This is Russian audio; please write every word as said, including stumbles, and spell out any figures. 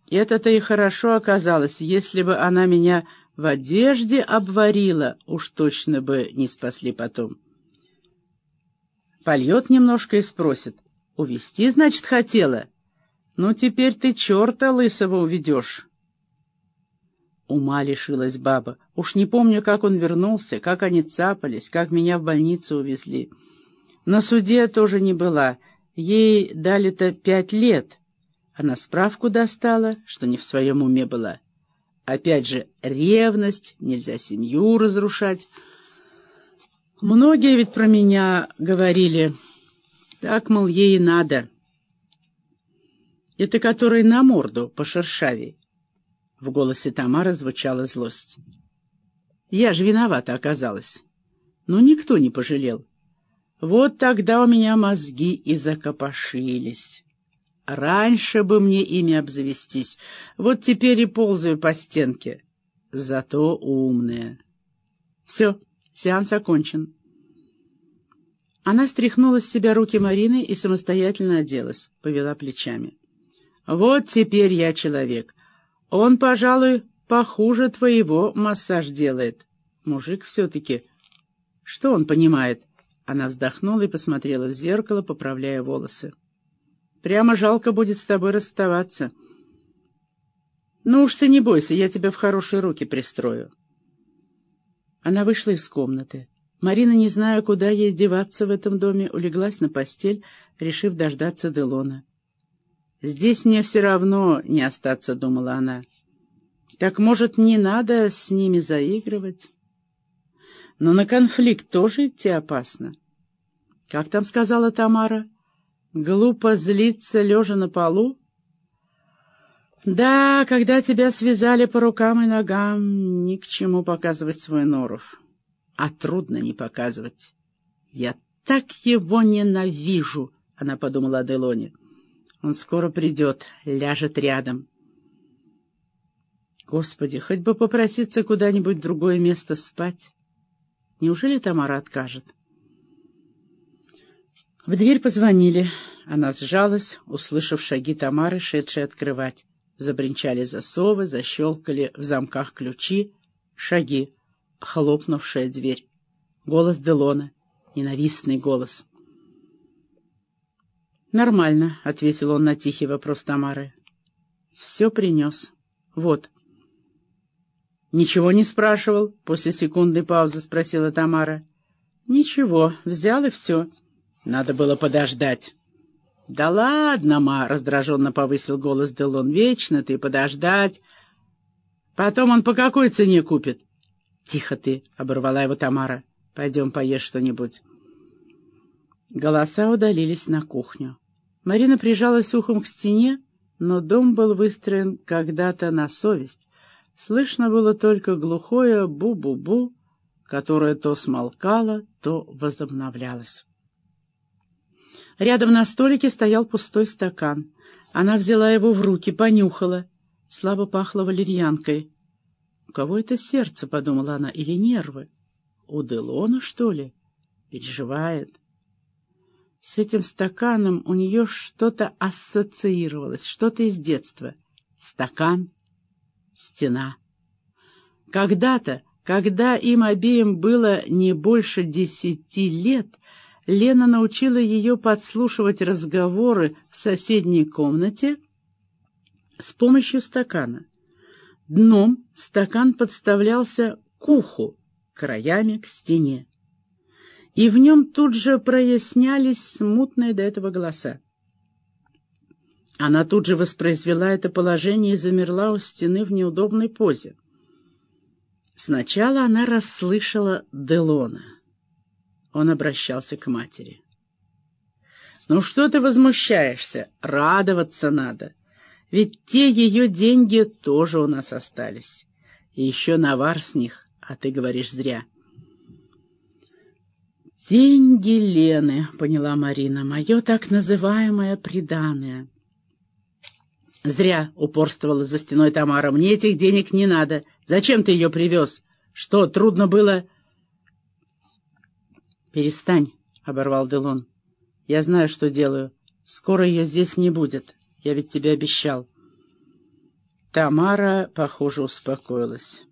Это-то и хорошо оказалось. Если бы она меня в одежде обварила, уж точно бы не спасли потом. Польет немножко и спросит. Увести, значит, хотела? Ну, теперь ты черта лысого уведешь. Ума лишилась баба. Уж не помню, как он вернулся, как они цапались, как меня в больницу увезли. На суде тоже не была. Ей дали-то пять лет. Она справку достала, что не в своем уме была. Опять же, ревность, нельзя семью разрушать. Многие ведь про меня говорили. Так, мол, ей и надо. Это который на морду пошершавей. В голосе Тамары звучала злость. Я же виновата оказалась. Но никто не пожалел. Вот тогда у меня мозги и закопошились. Раньше бы мне ими обзавестись. Вот теперь и ползаю по стенке. Зато умная. Все, сеанс окончен. Она стряхнула с себя руки Марины и самостоятельно оделась, повела плечами. Вот теперь я человек. Он, пожалуй, похуже твоего массаж делает. Мужик все-таки. Что он понимает? Она вздохнула и посмотрела в зеркало, поправляя волосы. Прямо жалко будет с тобой расставаться. Ну уж ты не бойся, я тебя в хорошие руки пристрою. Она вышла из комнаты. Марина, не зная, куда ей деваться в этом доме, улеглась на постель, решив дождаться Делона. «Здесь мне все равно не остаться», — думала она. «Так, может, не надо с ними заигрывать?» Но на конфликт тоже идти опасно. Как там сказала Тамара? Глупо злиться, лежа на полу? Да, когда тебя связали по рукам и ногам, ни к чему показывать свой норов. А трудно не показывать. «Я так его ненавижу», — она подумала о Делоне. «Он скоро придет, ляжет рядом». Господи, хоть бы попроситься куда-нибудь в другое место спать. Неужели Тамара откажет? В дверь позвонили. Она сжалась, услышав шаги Тамары, шедшей открывать. Забринчали засовы, защелкали в замках ключи. Шаги, хлопнувшая дверь. Голос Делона, ненавистный голос. «Нормально», — ответил он на тихий вопрос Тамары. «Все принес. Вот». «Ничего не спрашивал?» — после секундной паузы спросила Тамара. «Ничего, взял и все. Надо было подождать». «Да ладно, ма!» — раздраженно повысил голос Делон. «Вечно ты подождать. Потом он по какой цене купит?» «Тихо ты!» — оборвала его Тамара. «Пойдем поешь что-нибудь». Голоса удалились на кухню. Марина прижалась ухом к стене, но дом был выстроен когда-то на совесть. Слышно было только глухое «бу-бу-бу», которое то смолкало, то возобновлялось. Рядом на столике стоял пустой стакан. Она взяла его в руки, понюхала. Слабо пахло валерьянкой. «У кого это сердце?» — подумала она. «Или нервы? У Делона, что ли? Переживает». С этим стаканом у нее что-то ассоциировалось, что-то из детства. Стакан, стена. Когда-то, когда им обеим было не больше десяти лет, Лена научила ее подслушивать разговоры в соседней комнате с помощью стакана. Дном стакан подставлялся к уху, краями к стене. И в нем тут же прояснялись смутные до этого голоса. Она тут же воспроизвела это положение и замерла у стены в неудобной позе. Сначала она расслышала Делона. Он обращался к матери. «Ну что ты возмущаешься? Радоваться надо. Ведь те ее деньги тоже у нас остались. И еще навар с них, а ты говоришь зря». «Деньги Лены», — поняла Марина, — «мое так называемое приданое». «Зря», — упорствовала за стеной Тамара, — «мне этих денег не надо. Зачем ты ее привез? Что, трудно было...» «Перестань», — оборвал Делон. «Я знаю, что делаю. Скоро ее здесь не будет. Я ведь тебе обещал». Тамара, похоже, успокоилась.